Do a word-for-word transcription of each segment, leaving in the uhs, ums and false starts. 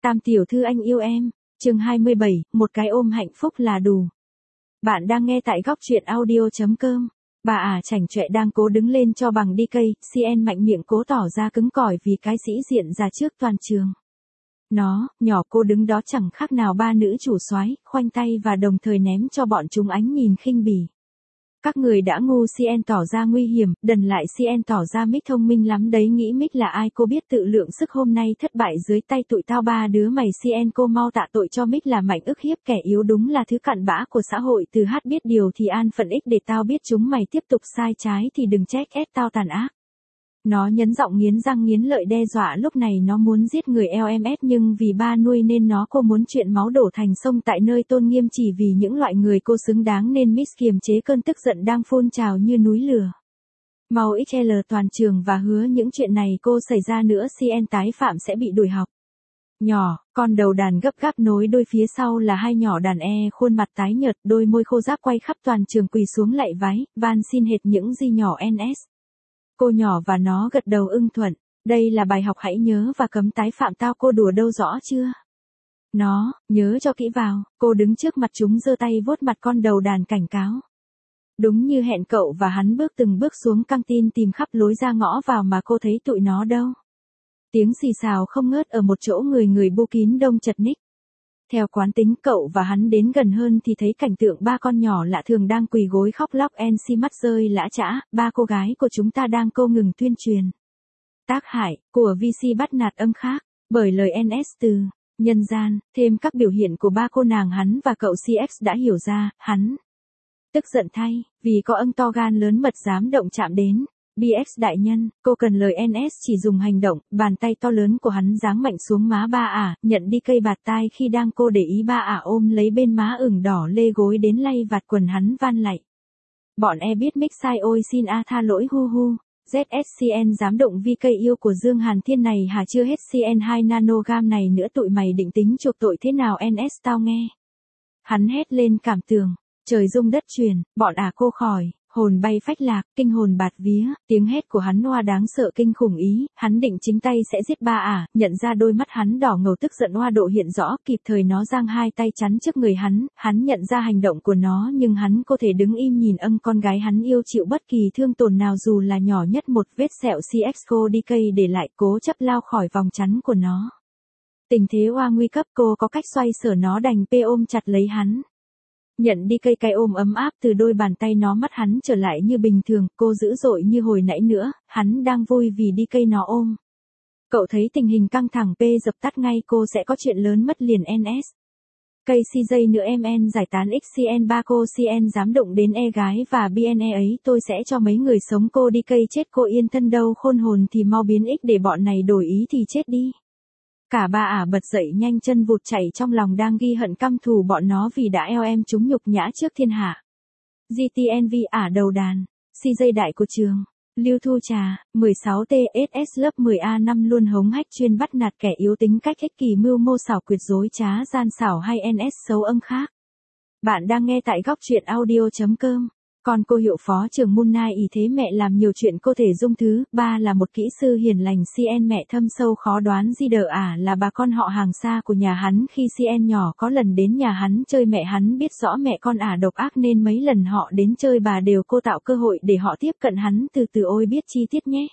Tam tiểu thư anh yêu em, chương hai mươi bảy, một cái ôm hạnh phúc là đủ. Bạn đang nghe tại góc truyện audio.com. Bà ả chảnh chọe đang cố đứng lên cho bằng đi cây, xê en mạnh miệng cố tỏ ra cứng cỏi vì cái sĩ diện ra trước toàn trường. Nó, nhỏ cô đứng đó chẳng khác nào ba nữ chủ soái, khoanh tay và đồng thời ném cho bọn chúng ánh nhìn khinh bỉ. Các người đã ngu, xê en tỏ ra nguy hiểm, đần lại xê en tỏ ra Mick thông minh lắm đấy, nghĩ Mick là ai cô biết tự lượng sức, hôm nay thất bại dưới tay tụi tao ba đứa mày, xê en cô mau tạ tội cho Mick là mạnh ức hiếp kẻ yếu, đúng là thứ cặn bã của xã hội, từ hát biết điều thì an phận ích, để tao biết chúng mày tiếp tục sai trái thì đừng trách ép tao tàn ác. Nó nhấn giọng nghiến răng nghiến lợi đe dọa, lúc này nó muốn giết người lờ em ét nhưng vì ba nuôi nên nó cô muốn chuyện máu đổ thành sông tại nơi tôn nghiêm, chỉ vì những loại người cô xứng đáng nên Miss kiềm chế cơn tức giận đang phun trào như núi lửa. Mau ích lờ toàn trường và hứa những chuyện này cô xảy ra nữa xê en tái phạm sẽ bị đuổi học. Nhỏ, con đầu đàn gấp gáp nối đôi, phía sau là hai nhỏ đàn e, khuôn mặt tái nhợt, đôi môi khô ráp quay khắp toàn trường quỳ xuống lạy vái, van xin hệt những gì nhỏ en ét. Cô nhỏ và nó gật đầu ưng thuận. Đây là bài học, hãy nhớ và cấm tái phạm, tao cô đùa đâu rõ chưa? Nó, nhớ cho kỹ vào. Cô đứng trước mặt chúng giơ tay vuốt mặt con đầu đàn cảnh cáo. Đúng như hẹn, cậu và hắn bước từng bước xuống căng tin tìm khắp lối ra ngõ vào mà cô thấy tụi nó đâu. Tiếng xì xào không ngớt ở một chỗ, người người bu kín đông chật ních. Theo quán tính, cậu và hắn đến gần hơn thì thấy cảnh tượng ba con nhỏ lạ thường đang quỳ gối khóc lóc, en xê mắt rơi lã chã, ba cô gái của chúng ta đang câu ngừng tuyên truyền. Tác hại của vê xê bắt nạt âm khác, bởi lời en ét từ nhân gian, thêm các biểu hiện của ba cô nàng, hắn và cậu xê ích đã hiểu ra, hắn tức giận thay, vì có ân to gan lớn mật dám động chạm đến. bê ích đại nhân, cô cần lời en ét chỉ dùng hành động, bàn tay to lớn của hắn giáng mạnh xuống má ba ả, nhận đi cây bạt tai khi đang cô để ý, ba ả ôm lấy bên má ửng đỏ lê gối đến lay vạt quần hắn van lạy. Bọn e biết Mick sai, ôi xin a tha lỗi, hu hu. zét ét xê en dám động vi cây yêu của Dương Hàn Thiên này hả? Chưa hết, xê en hai nanogam này nữa, tụi mày định tính chuộc tội thế nào en ét tao nghe. Hắn hét lên cảm tường, trời rung đất chuyển, bọn ả cô khỏi. Hồn bay phách lạc, kinh hồn bạt vía, tiếng hét của hắn oa đáng sợ kinh khủng ý, hắn định chính tay sẽ giết ba ả, nhận ra đôi mắt hắn đỏ ngầu tức giận oa độ hiện rõ, kịp thời nó giang hai tay chắn trước người hắn, hắn nhận ra hành động của nó nhưng hắn có thể đứng im nhìn âng con gái hắn yêu chịu bất kỳ thương tổn nào dù là nhỏ nhất một vết sẹo, xê ích cô đi cây để lại, cố chấp lao khỏi vòng chắn của nó. Tình thế oa nguy cấp, cô có cách xoay sở, nó đành pê ôm chặt lấy hắn. Nhận đi cây, cái ôm ấm áp từ đôi bàn tay nó, mắt hắn trở lại như bình thường, cô dữ dội như hồi nãy nữa, hắn đang vui vì đi cây nó ôm. Cậu thấy tình hình căng thẳng, p dập tắt ngay, cô sẽ có chuyện lớn mất liền en ét. Cây xê giây nữa em en giải tán ích xê en ba, cô xê en dám động đến e gái và bê en e ấy, tôi sẽ cho mấy người sống cô đi cây chết, cô yên thân đâu, khôn hồn thì mau biến ích để bọn này đổi ý thì chết đi. Cả ba ả bật dậy nhanh chân vụt chạy, trong lòng đang ghi hận căm thù bọn nó vì đã eo em chúng nhục nhã trước thiên hạ. giê tê en vê ả đầu đàn, xê giây đại của trường, Lưu Thu Trà, mười sáu T S S lớp mười A năm luôn hống hách chuyên bắt nạt kẻ yếu, tính cách ích kỷ, mưu mô xảo quyệt, dối trá gian xảo hay en ét xấu âm khác. Bạn đang nghe tại góc truyện audio.com. Còn cô hiệu phó trường Moon Knight ý thế mẹ làm nhiều chuyện cô thể dung thứ, ba là một kỹ sư hiền lành, xê en mẹ thâm sâu khó đoán, di đờ ả là bà con họ hàng xa của nhà hắn, khi xê en nhỏ có lần đến nhà hắn chơi, mẹ hắn biết rõ mẹ con ả độc ác nên mấy lần họ đến chơi bà đều cô tạo cơ hội để họ tiếp cận hắn từ từ, ôi biết chi tiết nhé.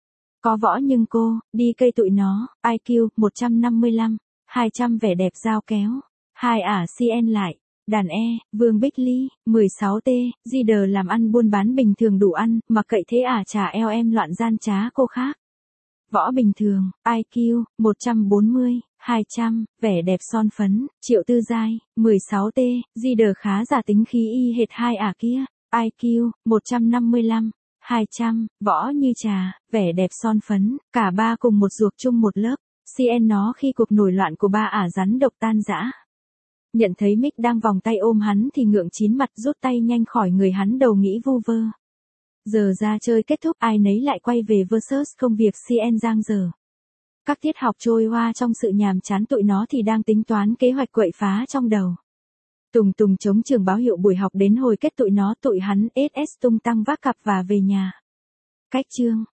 Có võ nhưng cô, đi cây tụi nó, i kiu, một trăm năm mươi lăm, hai trăm vẻ đẹp dao kéo, hai ả xê en lại. Đàn E, Vương Bích Ly, mười sáu T, di đờ làm ăn buôn bán bình thường đủ ăn, mặc kệ thế ả trả eo em loạn gian trá cô khác. Võ bình thường, i kiu, một trăm bốn mươi, hai trăm, vẻ đẹp son phấn, Triệu Tư Giai, mười sáu T, di đờ khá giả tính khí y hệt hai ả kia, i kiu, một trăm năm mươi lăm, hai trăm, võ như trà, vẻ đẹp son phấn, cả ba cùng một ruột chung một lớp, xê en nó khi cuộc nổi loạn của ba ả rắn độc tan rã. Nhận thấy Mick đang vòng tay ôm hắn thì ngượng chín mặt, rút tay nhanh khỏi người hắn, đầu nghĩ vu vơ. Giờ ra chơi kết thúc, ai nấy lại quay về versus công việc, xê en giang dở. Các tiết học trôi qua trong sự nhàm chán, tụi nó thì đang tính toán kế hoạch quậy phá trong đầu. Tùng tùng chống trường báo hiệu buổi học đến hồi kết, tụi nó tụi hắn ét ét tung tăng vác cặp và về nhà. Cách chương,